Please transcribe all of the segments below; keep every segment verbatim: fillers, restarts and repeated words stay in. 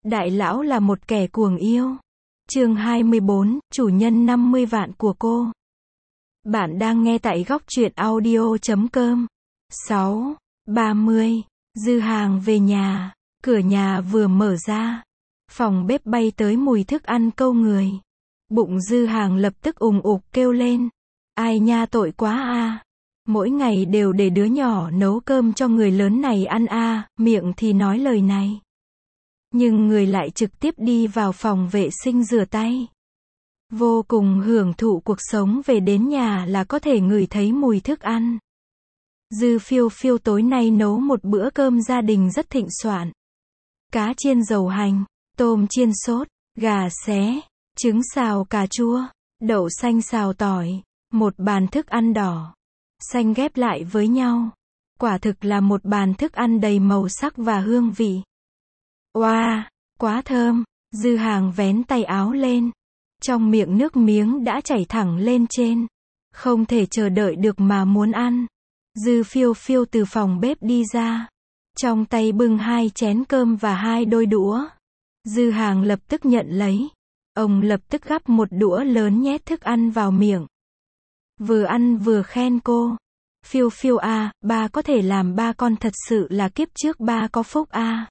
Đại lão là một kẻ cuồng yêu. Chương hai mươi bốn, chủ nhân năm mươi vạn của cô. Bạn đang nghe tại góc truyện audio chấm com. sáu, ba mươi. Dư Hàng về nhà. Cửa nhà vừa mở ra. Phòng bếp bay tới mùi thức ăn câu người. Bụng Dư Hàng lập tức ùng ục kêu lên. Ai nha, tội quá a. Mỗi ngày đều để đứa nhỏ nấu cơm cho người lớn này ăn a, miệng thì nói lời này. Nhưng người lại trực tiếp đi vào phòng vệ sinh rửa tay. Vô cùng hưởng thụ cuộc sống, về đến nhà là có thể ngửi thấy mùi thức ăn. Dư Phiêu Phiêu tối nay nấu một bữa cơm gia đình rất thịnh soạn. Cá chiên dầu hành, tôm chiên sốt, gà xé, trứng xào cà chua, đậu xanh xào tỏi, một bàn thức ăn đỏ, xanh ghép lại với nhau. Quả thực là một bàn thức ăn đầy màu sắc và hương vị. Oa, wow, quá thơm. Dư Hàng vén tay áo lên. Trong miệng nước miếng đã chảy thẳng lên trên. Không thể chờ đợi được mà muốn ăn. Dư Phiêu Phiêu từ phòng bếp đi ra. Trong tay bưng hai chén cơm và hai đôi đũa. Dư Hàng lập tức nhận lấy. Ông lập tức gắp một đũa lớn nhét thức ăn vào miệng. Vừa ăn vừa khen cô. Phiêu Phiêu à, ba có thể làm ba con thật sự là kiếp trước ba có phúc a. À.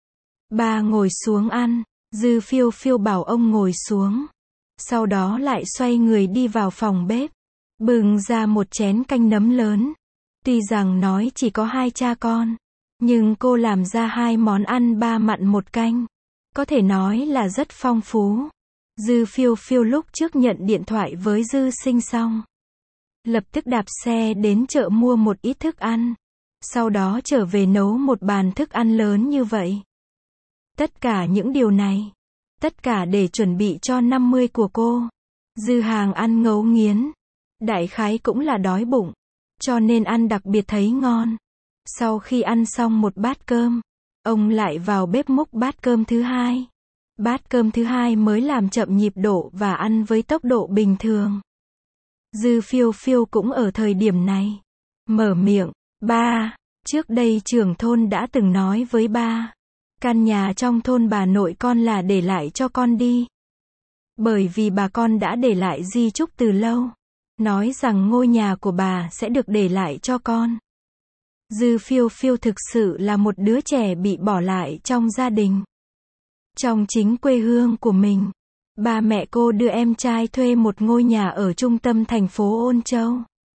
Ba ngồi xuống ăn. Dư Phiêu Phiêu bảo ông ngồi xuống. Sau đó lại xoay người đi vào phòng bếp. Bưng ra một chén canh nấm lớn. Tuy rằng nói chỉ có hai cha con. Nhưng cô làm ra hai món ăn ba mặn một canh. Có thể nói là rất phong phú. Dư Phiêu Phiêu lúc trước nhận điện thoại với Dư Sinh xong. Lập tức đạp xe đến chợ mua một ít thức ăn. Sau đó trở về nấu một bàn thức ăn lớn như vậy. Tất cả những điều này. Tất cả để chuẩn bị cho năm mươi của cô. Dư Hàng ăn ngấu nghiến. Đại khái cũng là đói bụng. Cho nên ăn đặc biệt thấy ngon. Sau khi ăn xong một bát cơm. Ông lại vào bếp múc bát cơm thứ hai. Bát cơm thứ hai mới làm chậm nhịp độ và ăn với tốc độ bình thường. Dư Phiêu Phiêu cũng ở thời điểm này. Mở miệng. Ba, trước đây trưởng thôn đã từng nói với ba. Căn nhà trong thôn bà nội con là để lại cho con đi. Bởi vì bà con đã để lại di chúc từ lâu. Nói rằng ngôi nhà của bà sẽ được để lại cho con. Dư Phiêu Phiêu thực sự là một đứa trẻ bị bỏ lại trong gia đình. Trong chính quê hương của mình. Ba mẹ cô đưa em trai thuê một ngôi nhà ở trung tâm thành phố Ôn Châu.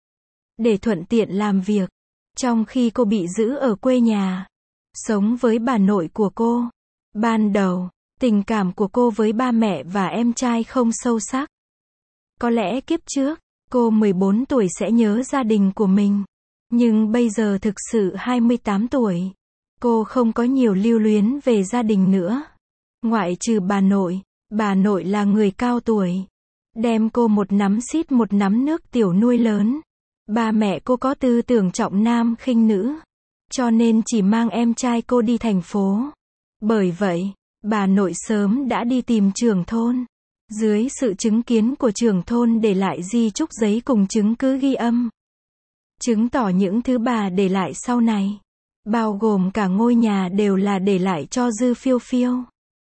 Để thuận tiện làm việc. Trong khi cô bị giữ ở quê nhà. Sống với bà nội của cô. Ban đầu, tình cảm của cô với ba mẹ và em trai không sâu sắc. Có lẽ kiếp trước, cô mười bốn tuổi sẽ nhớ gia đình của mình. Nhưng bây giờ thực sự hai mươi tám tuổi. Cô không có nhiều lưu luyến về gia đình nữa. Ngoại trừ bà nội. Bà nội là người cao tuổi. Đem cô một nắm xít một nắm nước tiểu nuôi lớn. Ba mẹ cô có tư tưởng trọng nam khinh nữ. Cho nên chỉ mang em trai cô đi thành phố. Bởi vậy, bà nội sớm đã đi tìm trưởng thôn. Dưới sự chứng kiến của trưởng thôn để lại di chúc giấy cùng chứng cứ ghi âm. Chứng tỏ những thứ bà để lại sau này. Bao gồm cả ngôi nhà đều là để lại cho Dư Phiêu Phiêu.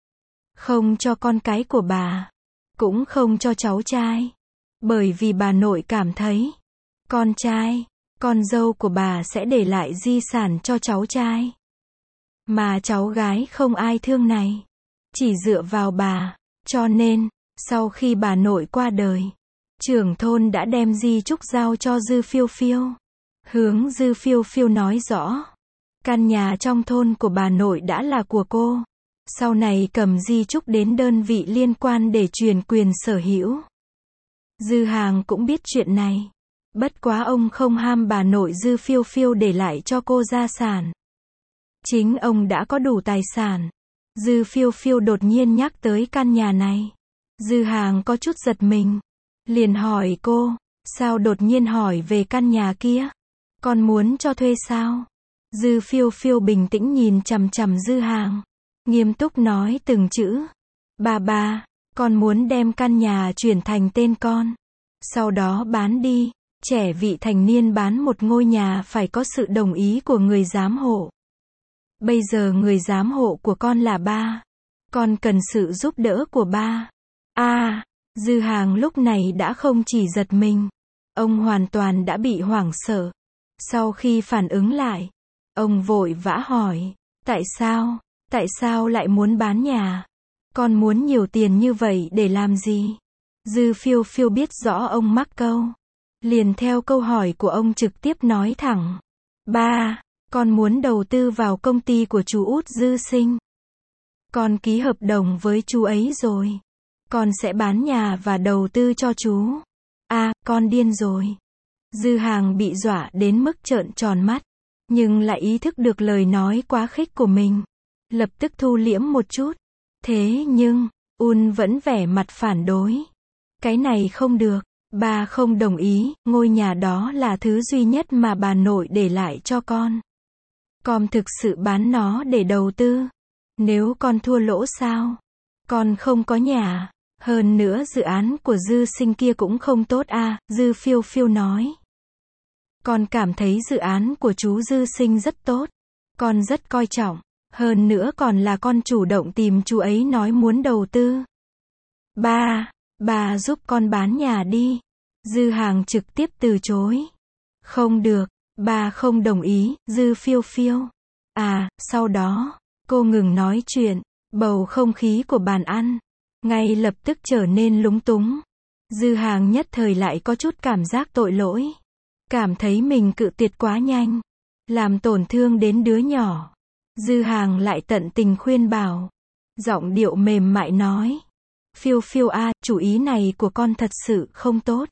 Không cho con cái của bà. Cũng không cho cháu trai. Bởi vì bà nội cảm thấy. Con trai. Con dâu của bà sẽ để lại di sản cho cháu trai. Mà cháu gái không ai thương này. Chỉ dựa vào bà. Cho nên, sau khi bà nội qua đời, trưởng thôn đã đem di chúc giao cho Dư Phiêu Phiêu. Hướng Dư Phiêu Phiêu nói rõ. Căn nhà trong thôn của bà nội đã là của cô. Sau này cầm di chúc đến đơn vị liên quan để truyền quyền sở hữu. Dư Hàng cũng biết chuyện này. Bất quá ông không ham bà nội Dư Phiêu Phiêu để lại cho cô gia sản. Chính ông đã có đủ tài sản. Dư Phiêu Phiêu đột nhiên nhắc tới căn nhà này. Dư Hàng có chút giật mình. Liền hỏi cô, sao đột nhiên hỏi về căn nhà kia? Con muốn cho thuê sao? Dư Phiêu Phiêu bình tĩnh nhìn chằm chằm Dư Hàng. Nghiêm túc nói từng chữ. Ba ba, con muốn đem căn nhà chuyển thành tên con. Sau đó bán đi. Trẻ vị thành niên bán một ngôi nhà phải có sự đồng ý của người giám hộ. Bây giờ người giám hộ của con là ba. Con cần sự giúp đỡ của ba. A, Dư Hàng lúc này đã không chỉ giật mình. Ông hoàn toàn đã bị hoảng sợ. Sau khi phản ứng lại, ông vội vã hỏi, tại sao, tại sao lại muốn bán nhà? Con muốn nhiều tiền như vậy để làm gì? Dư Phiêu Phiêu biết rõ ông mắc câu. Liền theo câu hỏi của ông trực tiếp nói thẳng. Ba, con muốn đầu tư vào công ty của chú út Dư Sinh. Con ký hợp đồng với chú ấy rồi. Con sẽ bán nhà và đầu tư cho chú. À, con điên rồi. Dư Hàng bị dọa đến mức trợn tròn mắt, nhưng lại ý thức được lời nói quá khích của mình. Lập tức thu liễm một chút. Thế nhưng, Un vẫn vẻ mặt phản đối. Cái này không được, bà không đồng ý, ngôi nhà đó là thứ duy nhất mà bà nội để lại cho con. Con thực sự bán nó để đầu tư. Nếu con thua lỗ sao? Con không có nhà. Hơn nữa dự án của Dư Sinh kia cũng không tốt à, Dư Phiêu Phiêu nói. Con cảm thấy dự án của chú Dư Sinh rất tốt. Con rất coi trọng. Hơn nữa còn là con chủ động tìm chú ấy nói muốn đầu tư. Ba, bà giúp con bán nhà đi. Dư Hàng trực tiếp từ chối. Không được, bà không đồng ý, Dư Phiêu Phiêu. À, sau đó, cô ngừng nói chuyện, bầu không khí của bàn ăn ngay lập tức trở nên lúng túng. Dư Hàng nhất thời lại có chút cảm giác tội lỗi. Cảm thấy mình cự tuyệt quá nhanh, làm tổn thương đến đứa nhỏ. Dư Hàng lại tận tình khuyên bảo. Giọng điệu mềm mại nói. Phiêu Phiêu à, chủ ý này của con thật sự không tốt.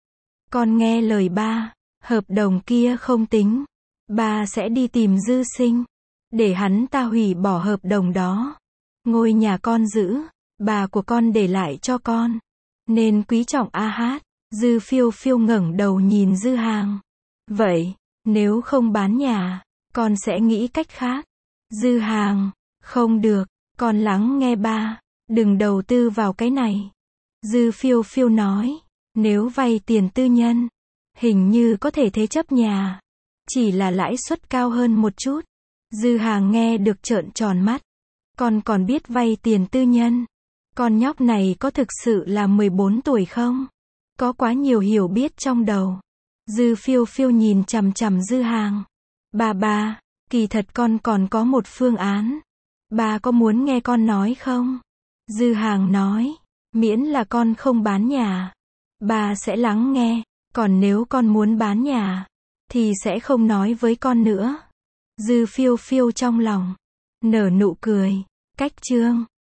Con nghe lời ba, hợp đồng kia không tính. Ba sẽ đi tìm Dư Sinh, để hắn ta hủy bỏ hợp đồng đó. Ngôi nhà con giữ, bà của con để lại cho con. Nên quý trọng a hát. Dư Phiêu Phiêu ngẩng đầu nhìn Dư Hàng. Vậy, nếu không bán nhà, con sẽ nghĩ cách khác. Dư Hàng, không được, con lắng nghe ba, đừng đầu tư vào cái này. Dư Phiêu Phiêu nói, nếu vay tiền tư nhân, hình như có thể thế chấp nhà. Chỉ là lãi suất cao hơn một chút. Dư Hàng nghe được trợn tròn mắt. Con còn biết vay tiền tư nhân. Con nhóc này có thực sự là mười bốn tuổi không? Có quá nhiều hiểu biết trong đầu. Dư Phiêu Phiêu nhìn chằm chằm Dư Hàng. Bà bà, kỳ thật con còn có một phương án. Bà có muốn nghe con nói không? Dư Hàng nói, miễn là con không bán nhà, bà sẽ lắng nghe. Còn nếu con muốn bán nhà, thì sẽ không nói với con nữa. Dư Phiêu Phiêu trong lòng nở nụ cười. Cách chương